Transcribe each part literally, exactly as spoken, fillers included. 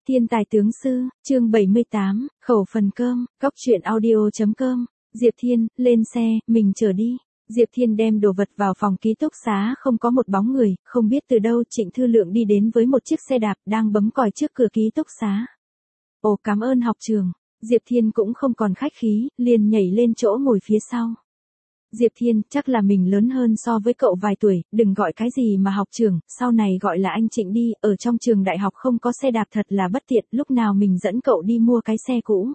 Thiên tài tướng sư, chương bảy mươi tám, khẩu phần cơm, góc truyện audio.com, Diệp Thiên, lên xe, mình chở đi. Diệp Thiên đem đồ vật vào phòng ký túc xá, không có một bóng người, không biết từ đâu Trịnh Thư Lượng đi đến với một chiếc xe đạp đang bấm còi trước cửa ký túc xá. Ồ, cảm ơn học trường. Diệp Thiên cũng không còn khách khí, liền nhảy lên chỗ ngồi phía sau. Diệp Thiên, chắc là mình lớn hơn so với cậu vài tuổi, đừng gọi cái gì mà học trưởng, sau này gọi là anh Trịnh đi, ở trong trường đại học không có xe đạp thật là bất tiện, lúc nào mình dẫn cậu đi mua cái xe cũ.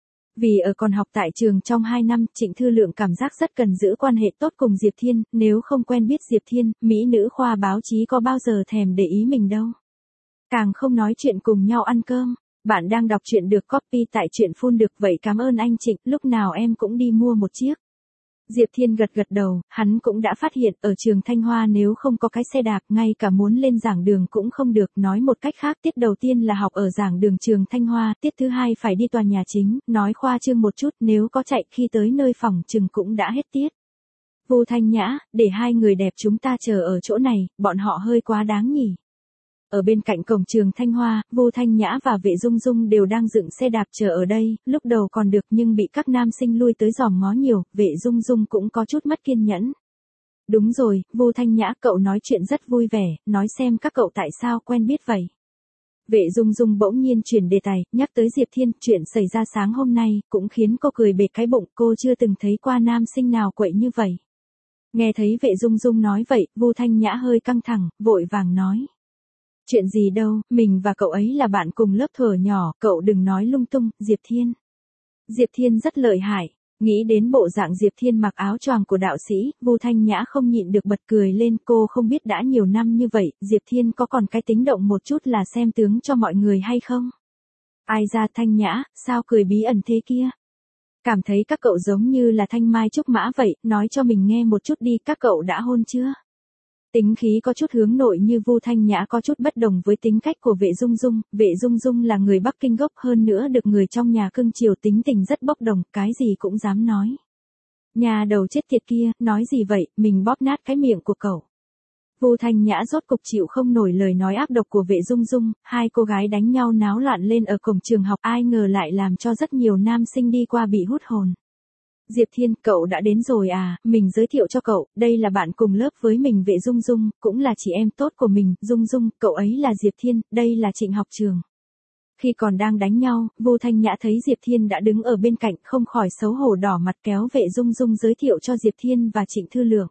Vì ở còn học tại trường trong hai năm, Trịnh Thư Lượng cảm giác rất cần giữ quan hệ tốt cùng Diệp Thiên, nếu không quen biết Diệp Thiên, mỹ nữ khoa báo chí có bao giờ thèm để ý mình đâu. Càng không nói chuyện cùng nhau ăn cơm. Bạn đang đọc truyện được copy tại truyện phun được, vậy cảm ơn anh Trịnh, lúc nào em cũng đi mua một chiếc. Diệp Thiên gật gật đầu, hắn cũng đã phát hiện ở trường Thanh Hoa nếu không có cái xe đạp, ngay cả muốn lên giảng đường cũng không được, nói một cách khác tiết đầu tiên là học ở giảng đường trường Thanh Hoa, tiết thứ hai phải đi tòa nhà chính, nói khoa trương một chút, nếu có chạy khi tới nơi phòng chừng cũng đã hết tiết. Vu Thanh Nhã, để hai người đẹp chúng ta chờ ở chỗ này, bọn họ hơi quá đáng nhỉ. Ở bên cạnh cổng trường Thanh Hoa, Vu Thanh Nhã và Vệ Dung Dung đều đang dựng xe đạp chờ ở đây, lúc đầu còn được nhưng bị các nam sinh lui tới dòm ngó nhiều, Vệ Dung Dung cũng có chút mất kiên nhẫn. Đúng rồi, Vu Thanh Nhã, cậu nói chuyện rất vui vẻ, nói xem các cậu tại sao quen biết vậy. Vệ Dung Dung bỗng nhiên chuyển đề tài, nhắc tới Diệp Thiên, chuyện xảy ra sáng hôm nay, cũng khiến cô cười bệt cái bụng, cô chưa từng thấy qua nam sinh nào quậy như vậy. Nghe thấy Vệ Dung Dung nói vậy, Vu Thanh Nhã hơi căng thẳng, vội vàng nói. Chuyện gì đâu, mình và cậu ấy là bạn cùng lớp thuở nhỏ, cậu đừng nói lung tung, Diệp Thiên. Diệp Thiên rất lợi hại, nghĩ đến bộ dạng Diệp Thiên mặc áo choàng của đạo sĩ, Vu Thanh Nhã không nhịn được bật cười lên, cô không biết đã nhiều năm như vậy, Diệp Thiên có còn cái tính động một chút là xem tướng cho mọi người hay không? Ai ra Thanh Nhã, sao cười bí ẩn thế kia? Cảm thấy các cậu giống như là thanh mai trúc mã vậy, nói cho mình nghe một chút đi, các cậu đã hôn chưa? Tính khí có chút hướng nội như Vu Thanh Nhã có chút bất đồng với tính cách của Vệ Dung Dung, Vệ Dung Dung là người Bắc Kinh gốc, hơn nữa được người trong nhà cưng chiều, tính tình rất bốc đồng, cái gì cũng dám nói. Nhà đầu chết tiệt kia, nói gì vậy, mình bóp nát cái miệng của cậu. Vu Thanh Nhã rốt cục chịu không nổi lời nói ác độc của Vệ Dung Dung, hai cô gái đánh nhau náo loạn lên ở cổng trường học, ai ngờ lại làm cho rất nhiều nam sinh đi qua bị hút hồn. Diệp Thiên, cậu đã đến rồi à, mình giới thiệu cho cậu, đây là bạn cùng lớp với mình Vệ Dung Dung, cũng là chị em tốt của mình, Dung Dung, cậu ấy là Diệp Thiên, đây là Trịnh học trường. Khi còn đang đánh nhau, Vu Thanh Nhã thấy Diệp Thiên đã đứng ở bên cạnh, không khỏi xấu hổ đỏ mặt, kéo Vệ Dung Dung giới thiệu cho Diệp Thiên và Trịnh Thư Lượng.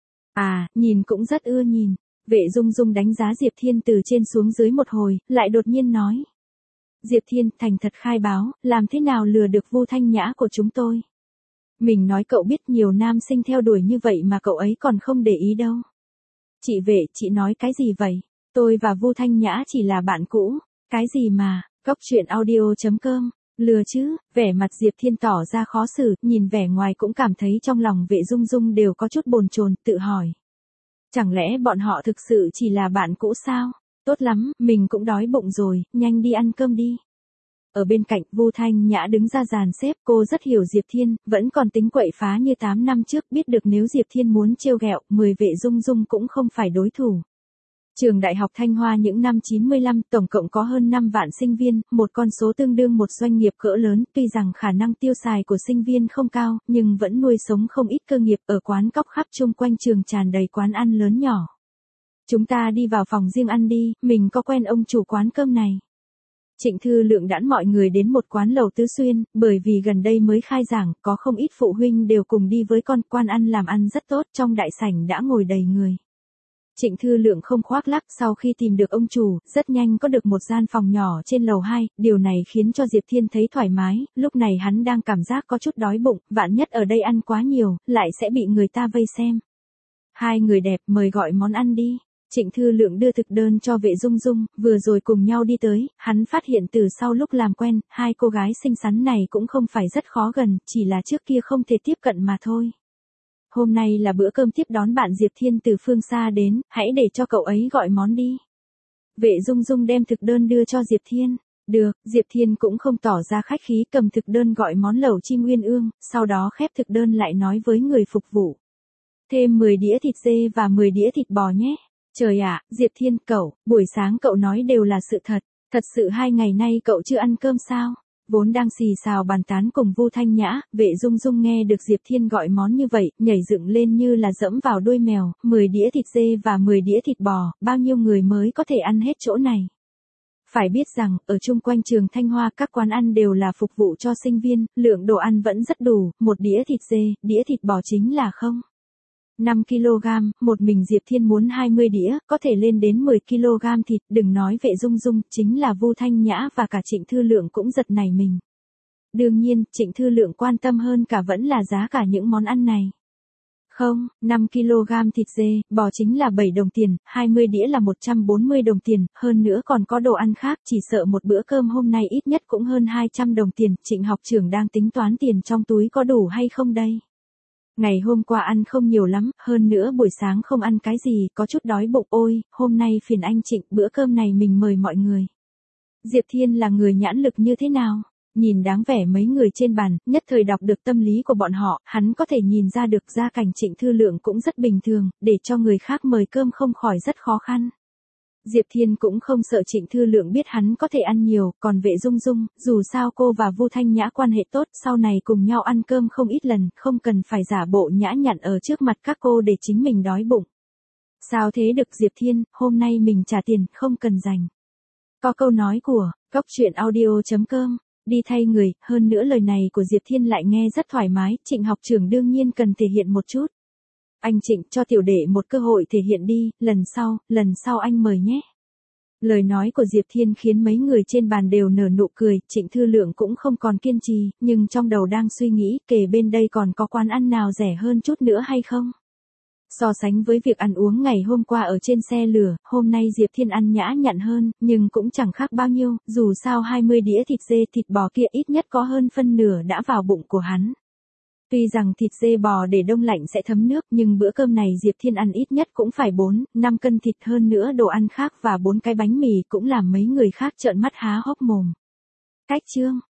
À, nhìn cũng rất ưa nhìn. Vệ Dung Dung đánh giá Diệp Thiên từ trên xuống dưới một hồi, lại đột nhiên nói. Diệp Thiên, thành thật khai báo, làm thế nào lừa được Vu Thanh Nhã của chúng tôi? Mình nói cậu biết nhiều nam sinh theo đuổi như vậy mà cậu ấy còn không để ý đâu. Chị Vệ, chị nói cái gì vậy? Tôi và Vu Thanh Nhã chỉ là bạn cũ. Cái gì mà, góc truyện audio.com, lừa chứ, vẻ mặt Diệp Thiên tỏ ra khó xử, nhìn vẻ ngoài cũng cảm thấy trong lòng Vệ Dung Dung đều có chút bồn chồn, tự hỏi. Chẳng lẽ bọn họ thực sự chỉ là bạn cũ sao? Tốt lắm, mình cũng đói bụng rồi, nhanh đi ăn cơm đi. Ở bên cạnh, Vu Thanh Nhã đứng ra dàn xếp, cô rất hiểu Diệp Thiên, vẫn còn tính quậy phá như tám năm trước, biết được nếu Diệp Thiên muốn trêu ghẹo, mười Vệ Dung Dung cũng không phải đối thủ. Trường Đại học Thanh Hoa những năm chín mươi lăm, tổng cộng có hơn năm vạn sinh viên, một con số tương đương một doanh nghiệp cỡ lớn, tuy rằng khả năng tiêu xài của sinh viên không cao, nhưng vẫn nuôi sống không ít cơ nghiệp, ở quán cóc khắp chung quanh trường tràn đầy quán ăn lớn nhỏ. Chúng ta đi vào phòng riêng ăn đi, mình có quen ông chủ quán cơm này. Trịnh Thư Lượng đãn mọi người đến một quán lẩu Tứ Xuyên, bởi vì gần đây mới khai giảng, có không ít phụ huynh đều cùng đi với con, quan ăn làm ăn rất tốt, trong đại sảnh đã ngồi đầy người. Trịnh Thư Lượng không khoác lác, sau khi tìm được ông chủ, rất nhanh có được một gian phòng nhỏ trên lầu hai, điều này khiến cho Diệp Thiên thấy thoải mái, lúc này hắn đang cảm giác có chút đói bụng, vạn nhất ở đây ăn quá nhiều, lại sẽ bị người ta vây xem. Hai người đẹp, mời gọi món ăn đi. Trịnh Thư Lượng đưa thực đơn cho Vệ Dung Dung, vừa rồi cùng nhau đi tới, hắn phát hiện từ sau lúc làm quen, hai cô gái xinh xắn này cũng không phải rất khó gần, chỉ là trước kia không thể tiếp cận mà thôi. Hôm nay là bữa cơm tiếp đón bạn Diệp Thiên từ phương xa đến, hãy để cho cậu ấy gọi món đi. Vệ Dung Dung đem thực đơn đưa cho Diệp Thiên. Được, Diệp Thiên cũng không tỏ ra khách khí, cầm thực đơn gọi món lẩu chim uyên ương, sau đó khép thực đơn lại nói với người phục vụ. Thêm mười đĩa thịt dê và mười đĩa thịt bò nhé. Trời ạ, Diệp Thiên, cậu, buổi sáng cậu nói đều là sự thật. Thật sự hai ngày nay cậu chưa ăn cơm sao? Vốn đang xì xào bàn tán cùng Vu Thanh Nhã, Vệ Dung Dung nghe được Diệp Thiên gọi món như vậy, nhảy dựng lên như là dẫm vào đuôi mèo, mười đĩa thịt dê và mười đĩa thịt bò, bao nhiêu người mới có thể ăn hết chỗ này. Phải biết rằng, ở chung quanh trường Thanh Hoa các quán ăn đều là phục vụ cho sinh viên, lượng đồ ăn vẫn rất đủ, một đĩa thịt dê, đĩa thịt bò chính là không. năm ki lô gam, một mình Diệp Thiên muốn hai mươi đĩa, có thể lên đến mười ki lô gam thịt, đừng nói Vệ Dung Dung, chính là Vu Thanh Nhã và cả Trịnh Thư Lượng cũng giật nảy mình. Đương nhiên, Trịnh Thư Lượng quan tâm hơn cả vẫn là giá cả những món ăn này. Không, năm ki lô gam thịt dê, bò chính là bảy đồng tiền, hai mươi đĩa là một trăm bốn mươi đồng tiền, hơn nữa còn có đồ ăn khác, chỉ sợ một bữa cơm hôm nay ít nhất cũng hơn hai trăm đồng tiền, Trịnh học trưởng đang tính toán tiền trong túi có đủ hay không đây. Ngày hôm qua ăn không nhiều lắm, hơn nữa buổi sáng không ăn cái gì, có chút đói bụng ôi, hôm nay phiền anh Trịnh, bữa cơm này mình mời mọi người. Diệp Thiên là người nhãn lực như thế nào? Nhìn đáng vẻ mấy người trên bàn, nhất thời đọc được tâm lý của bọn họ, hắn có thể nhìn ra được gia cảnh Trịnh Thư Lượng cũng rất bình thường, để cho người khác mời cơm không khỏi rất khó khăn. Diệp Thiên cũng không sợ Trịnh Thư Lượng biết hắn có thể ăn nhiều, còn Vệ Dung Dung, dù sao cô và Vu Thanh Nhã quan hệ tốt, sau này cùng nhau ăn cơm không ít lần, không cần phải giả bộ nhã nhặn ở trước mặt các cô để chính mình đói bụng. Sao thế được Diệp Thiên, hôm nay mình trả tiền, không cần dành. Có câu nói của, cóc truyện audio chấm com, đi thay người, hơn nữa lời này của Diệp Thiên lại nghe rất thoải mái, Trịnh học trưởng đương nhiên cần thể hiện một chút. Anh Trịnh, cho tiểu đệ một cơ hội thể hiện đi, lần sau, lần sau anh mời nhé. Lời nói của Diệp Thiên khiến mấy người trên bàn đều nở nụ cười, Trịnh Thư Lượng cũng không còn kiên trì, nhưng trong đầu đang suy nghĩ, kể bên đây còn có quán ăn nào rẻ hơn chút nữa hay không? So sánh với việc ăn uống ngày hôm qua ở trên xe lửa, hôm nay Diệp Thiên ăn nhã nhặn hơn, nhưng cũng chẳng khác bao nhiêu, dù sao hai mươi đĩa thịt dê thịt bò kia ít nhất có hơn phân nửa đã vào bụng của hắn. Tuy rằng thịt dê bò để đông lạnh sẽ thấm nước, nhưng bữa cơm này Diệp Thiên ăn ít nhất cũng phải bốn, năm cân thịt hơn nữa đồ ăn khác và bốn cái bánh mì cũng làm mấy người khác trợn mắt há hốc mồm. Cách chương